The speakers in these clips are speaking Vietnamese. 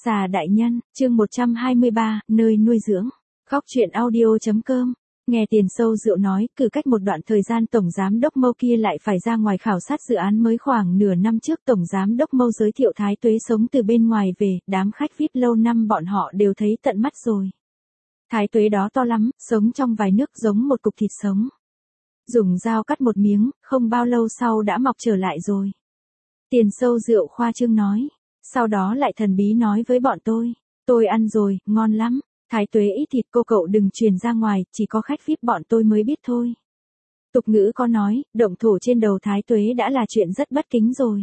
Xà đại nhân, chương 123, nơi nuôi dưỡng. Góc truyện audio.com. Nghe Tiền Sâu Rượu nói, cử cách một đoạn thời gian Tổng Giám đốc Mâu kia lại phải ra ngoài khảo sát dự án mới. Khoảng nửa năm trước Tổng Giám đốc Mâu giới thiệu Thái Tuế sống từ bên ngoài về, đám khách VIP lâu năm bọn họ đều thấy tận mắt rồi. Thái Tuế đó to lắm, sống trong vài nước giống một cục thịt sống. Dùng dao cắt một miếng, không bao lâu sau đã mọc trở lại rồi. Tiền Sâu Rượu khoa trương nói. Sau đó lại thần bí nói với bọn tôi ăn rồi, ngon lắm. Thái Tuế ít thịt cô cậu đừng truyền ra ngoài, chỉ có khách VIP bọn tôi mới biết thôi. Tục ngữ có nói, động thổ trên đầu Thái Tuế đã là chuyện rất bất kính rồi.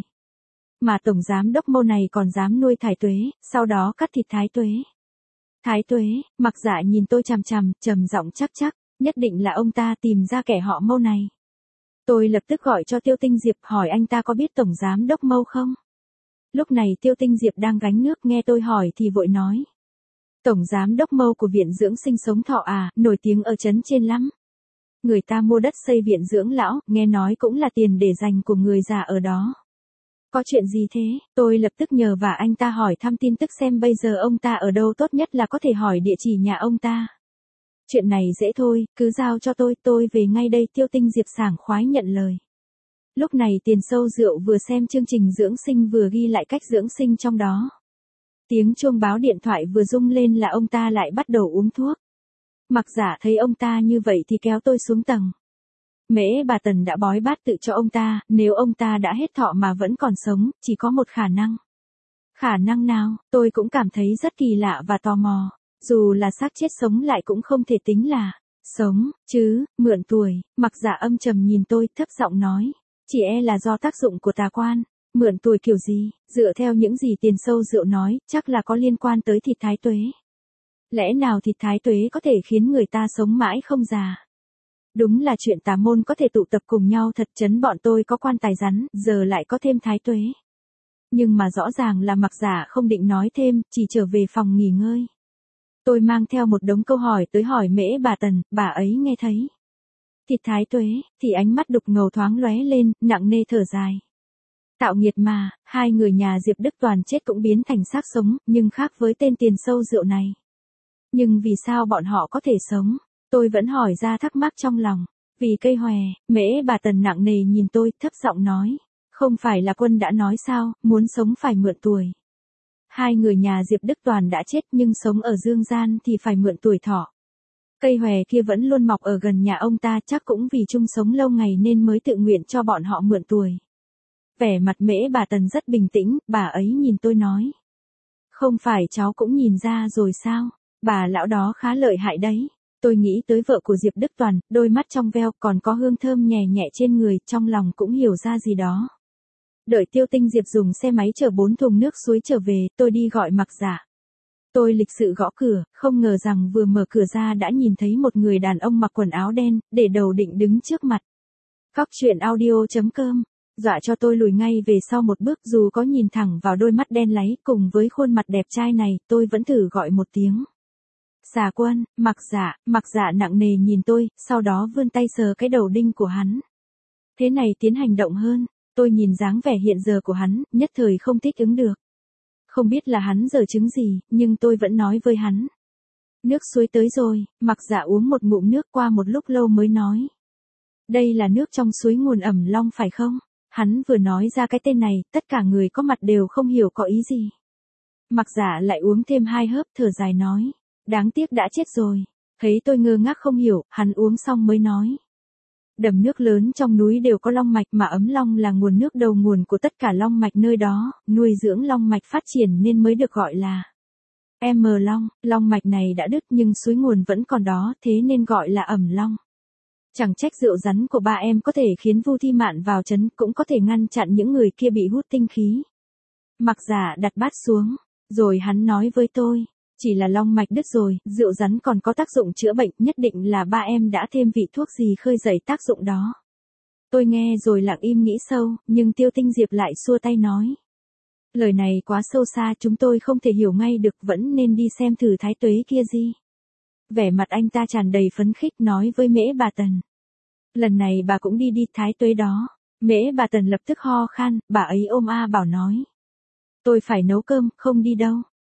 Mà Tổng Giám đốc Mâu này còn dám nuôi Thái Tuế, sau đó cắt thịt Thái Tuế. Thái Tuế, Mặc Dạ nhìn tôi chằm chằm, trầm giọng chắc, nhất định là ông ta tìm ra kẻ họ Mâu này. Tôi lập tức gọi cho Tiêu Tinh Diệp hỏi anh ta có biết Tổng Giám đốc Mâu không? Lúc này Tiêu Tinh Diệp đang gánh nước nghe tôi hỏi thì vội nói. Tổng Giám đốc Mâu của Viện Dưỡng Sinh Sống Thọ à, nổi tiếng ở trấn trên lắm. Người ta mua đất xây viện dưỡng lão, nghe nói cũng là tiền để dành của người già ở đó. Có chuyện gì thế? Tôi lập tức nhờ vả anh ta hỏi thăm tin tức xem bây giờ ông ta ở đâu, tốt nhất là có thể hỏi địa chỉ nhà ông ta. Chuyện này dễ thôi, cứ giao cho tôi về ngay đây. Tiêu Tinh Diệp sảng khoái nhận lời. Lúc này Tiền Sâu Rượu vừa xem chương trình dưỡng sinh vừa ghi lại cách dưỡng sinh trong đó. Tiếng chuông báo điện thoại vừa rung lên là ông ta lại bắt đầu uống thuốc. Mặc Dạ thấy ông ta như vậy thì kéo tôi xuống tầng. Mễ bà Tần đã bói bát tự cho ông ta, nếu ông ta đã hết thọ mà vẫn còn sống, chỉ có một khả năng. Khả năng nào? Tôi cũng cảm thấy rất kỳ lạ và tò mò. Dù là xác chết sống lại cũng không thể tính là sống, chứ, mượn tuổi. Mặc Dạ âm trầm nhìn tôi, thấp giọng nói. Chỉ là do tác dụng của tà quan. Mượn tuổi kiểu gì? Dựa theo những gì Tiền Sâu Rượu nói, chắc là có liên quan tới thịt Thái Tuế. Lẽ nào thịt Thái Tuế có thể khiến người ta sống mãi không già? Đúng là chuyện tà môn có thể tụ tập cùng nhau thật, chấn bọn tôi có quan tài rắn, giờ lại có thêm Thái Tuế. Nhưng mà rõ ràng là Mặc Dạ không định nói thêm, chỉ trở về phòng nghỉ ngơi. Tôi mang theo một đống câu hỏi tới hỏi Mễ bà Tần, bà ấy nghe thấy thịt Thái Tuế, thì ánh mắt đục ngầu thoáng lóe lên, nặng nề thở dài. Tạo nghiệt mà, hai người nhà Diệp Đức Toàn chết cũng biến thành xác sống, nhưng khác với tên Tiền Sâu Rượu này. Nhưng vì sao bọn họ có thể sống? Tôi vẫn hỏi ra thắc mắc trong lòng. Vì cây hòe. Mễ bà Tần nặng nề nhìn tôi, thấp giọng nói. Không phải là Quân đã nói sao, muốn sống phải mượn tuổi. Hai người nhà Diệp Đức Toàn đã chết nhưng sống ở dương gian thì phải mượn tuổi thọ. Cây hòe kia vẫn luôn mọc ở gần nhà ông ta, chắc cũng vì chung sống lâu ngày nên mới tự nguyện cho bọn họ mượn tuổi. Vẻ mặt Mễ bà Tần rất bình tĩnh, bà ấy nhìn tôi nói. Không phải cháu cũng nhìn ra rồi sao, bà lão đó khá lợi hại đấy. Tôi nghĩ tới vợ của Diệp Đức Toàn, đôi mắt trong veo còn có hương thơm nhẹ nhẹ trên người, trong lòng cũng hiểu ra gì đó. Đợi Tiêu Tinh Diệp dùng xe máy chở 4 thùng nước suối trở về, tôi đi gọi Mặc Dạ. Tôi lịch sự gõ cửa, không ngờ rằng vừa mở cửa ra đã nhìn thấy một người đàn ông mặc quần áo đen, để đầu định đứng trước mặt. Góc truyện audio.com. Dọa cho tôi lùi ngay về sau một bước, dù có nhìn thẳng vào đôi mắt đen láy cùng với khuôn mặt đẹp trai này, tôi vẫn thử gọi một tiếng. Xà Quân, Mặc Dạ nặng nề nhìn tôi, sau đó vươn tay sờ cái đầu đinh của hắn. Thế này tiến hành động hơn, tôi nhìn dáng vẻ hiện giờ của hắn, nhất thời không thích ứng được. Không biết là hắn giở trứng gì, nhưng tôi vẫn nói với hắn. Nước suối tới rồi. Mặc Dạ uống một ngụm nước, qua một lúc lâu mới nói. Đây là nước trong suối nguồn Ẩm Long phải không? Hắn vừa nói ra cái tên này, tất cả người có mặt đều không hiểu có ý gì. Mặc Dạ lại uống thêm 2 hớp, thở dài nói. Đáng tiếc đã chết rồi. Thấy tôi ngơ ngác không hiểu, hắn uống xong mới nói. Đầm nước lớn trong núi đều có long mạch, mà Ấm Long là nguồn nước đầu nguồn của tất cả long mạch nơi đó, nuôi dưỡng long mạch phát triển nên mới được gọi là Long. Long mạch này đã đứt nhưng suối nguồn vẫn còn đó, thế nên gọi là Ẩm Long. Chẳng trách rượu rắn của ba em có thể khiến Vu Thi Mạn vào trấn, cũng có thể ngăn chặn những người kia bị hút tinh khí. Mặc Dạ đặt bát xuống, rồi hắn nói với tôi. Chỉ là long mạch đứt rồi, rượu rắn còn có tác dụng chữa bệnh, nhất định là ba em đã thêm vị thuốc gì khơi dậy tác dụng đó. Tôi nghe rồi lặng im nghĩ sâu, nhưng Tiêu Tinh Diệp lại xua tay nói. Lời này quá sâu xa, chúng tôi không thể hiểu ngay được, vẫn nên đi xem thử Thái Tuế kia gì. Vẻ mặt anh ta tràn đầy phấn khích nói với Mễ bà Tần. Lần này bà cũng đi Thái Tuế đó. Mễ bà Tần lập tức ho khan, bà ấy ôm bảo nói. Tôi phải nấu cơm, không đi đâu.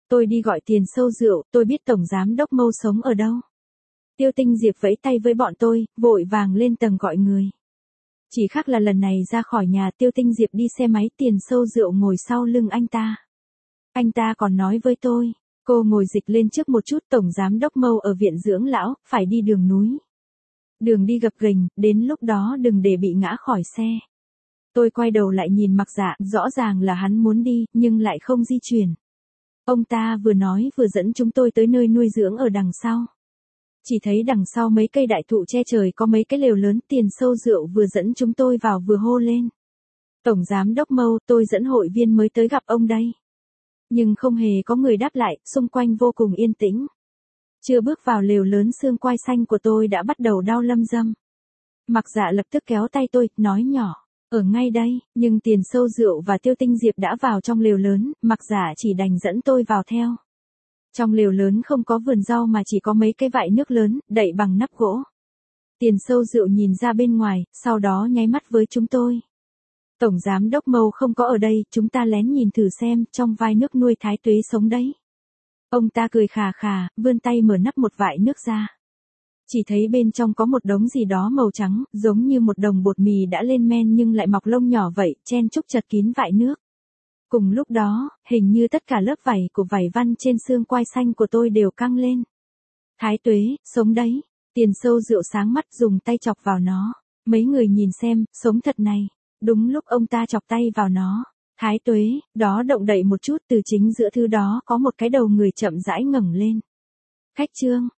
Tôi đi gọi tiền sâu rượu, tôi biết Tổng Giám Đốc Mâu sống ở đâu. Tiêu Tinh Diệp vẫy tay với bọn tôi, vội vàng lên tầng gọi người. Chỉ khác là lần này ra khỏi nhà Tiêu Tinh Diệp đi xe máy, tiền sâu rượu ngồi sau lưng anh ta. Anh ta còn nói với tôi, cô ngồi dịch lên trước một chút, Tổng Giám Đốc Mâu ở viện dưỡng lão, phải đi đường núi. Đường đi gập ghềnh, đến lúc đó đừng để bị ngã khỏi xe. Tôi quay đầu lại nhìn Mặc Dạ, rõ ràng là hắn muốn đi, nhưng lại không di chuyển. Ông ta vừa nói vừa dẫn chúng tôi tới nơi nuôi dưỡng ở đằng sau. Chỉ thấy đằng sau mấy cây đại thụ che trời có mấy cái lều lớn, tiền sâu rượu vừa dẫn chúng tôi vào vừa hô lên. Tổng Giám Đốc Mâu, tôi dẫn hội viên mới tới gặp ông đây. Nhưng không hề có người đáp lại, xung quanh vô cùng yên tĩnh. Chưa bước vào lều lớn, xương quai xanh của tôi đã bắt đầu đau lâm dâm. Mặc Dạ lập tức kéo tay tôi, nói nhỏ, ở ngay đây, nhưng tiền sâu rượu và Tiêu Tinh Diệp đã vào trong lều lớn, Mặc Dạ chỉ đành dẫn tôi vào theo. Trong lều lớn không có vườn rau mà chỉ có mấy cái vại nước lớn, đậy bằng nắp gỗ. Tiền sâu rượu nhìn ra bên ngoài, sau đó nháy mắt với chúng tôi. Tổng Giám Đốc Mâu không có ở đây, chúng ta lén nhìn thử xem, trong vai nước nuôi Thái Tuế sống đấy. Ông ta cười khà khà, vươn tay mở nắp một vại nước ra. Chỉ thấy bên trong có một đống gì đó màu trắng, giống như một đồng bột mì đã lên men nhưng lại mọc lông nhỏ vậy, chen chúc chật kín vại nước. Cùng lúc đó, hình như tất cả lớp vảy của vảy văn trên xương quai xanh của tôi đều căng lên. Thái Tuế, sống đấy. Tiền sâu rượu sáng mắt dùng tay chọc vào nó. Mấy người nhìn xem, sống thật này. Đúng lúc ông ta chọc tay vào nó. Thái Tuế, đó động đậy một chút, từ chính giữa thứ đó có một cái đầu người chậm rãi ngẩng lên. Khách trương,